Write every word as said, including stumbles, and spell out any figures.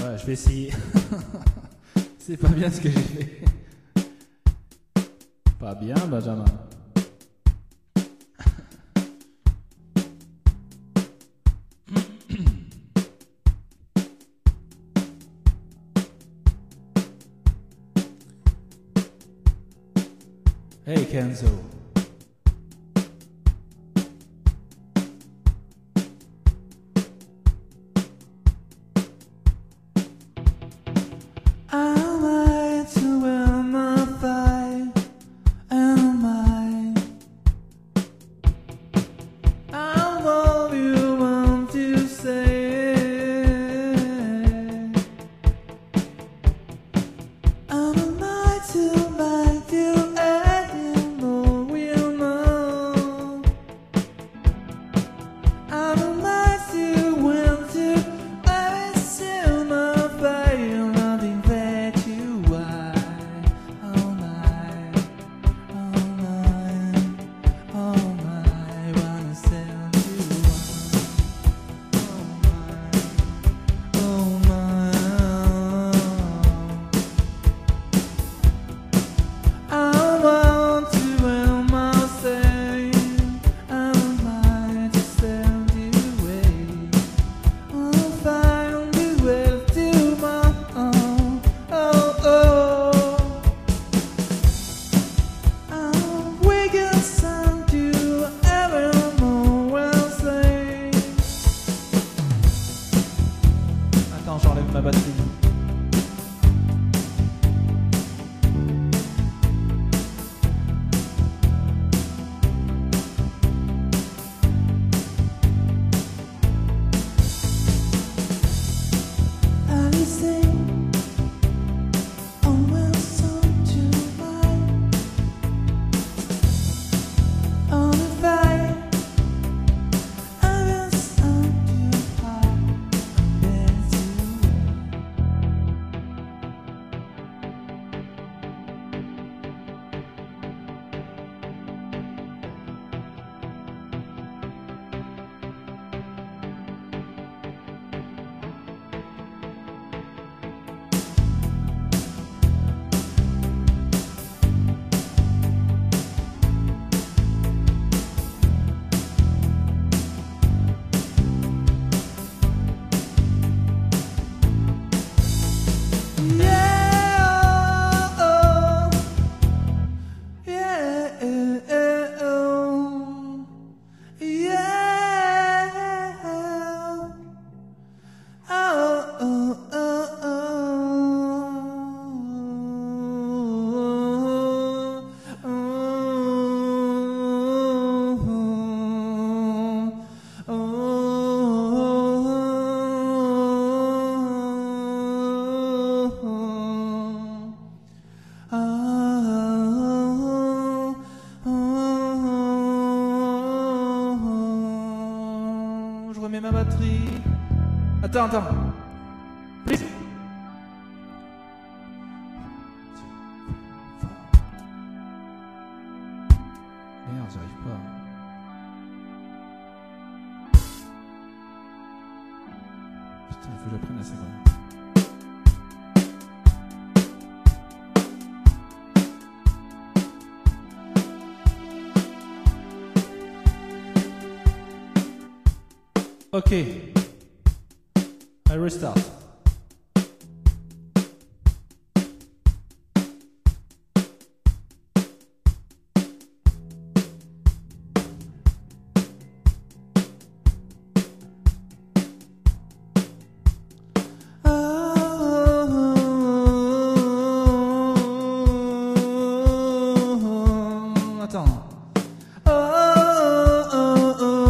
Ouais, je vais essayer. C'est pas bien ce que j'ai fait. Pas bien, Benjamin. Hey Kenzo. Am I to win my fight? Am I? I'm all you want to say. Am I to make you anymore? We'll know. Am I to win to I still my fire? Nothing that you are. Oh my, oh my, oh my, wanna send you on. Oh my, oh my. I want to end my say. Am I to send you away? I'll find you way to my own. Oh, oh. I'm waking sun to evermore will say. Attends, j'enlève ma batterie. Je remets ma batterie. Attends, attends. Please. Merde, j'arrive pas. Putain, il faut que j'apprenne à savoir. Okay, I restart.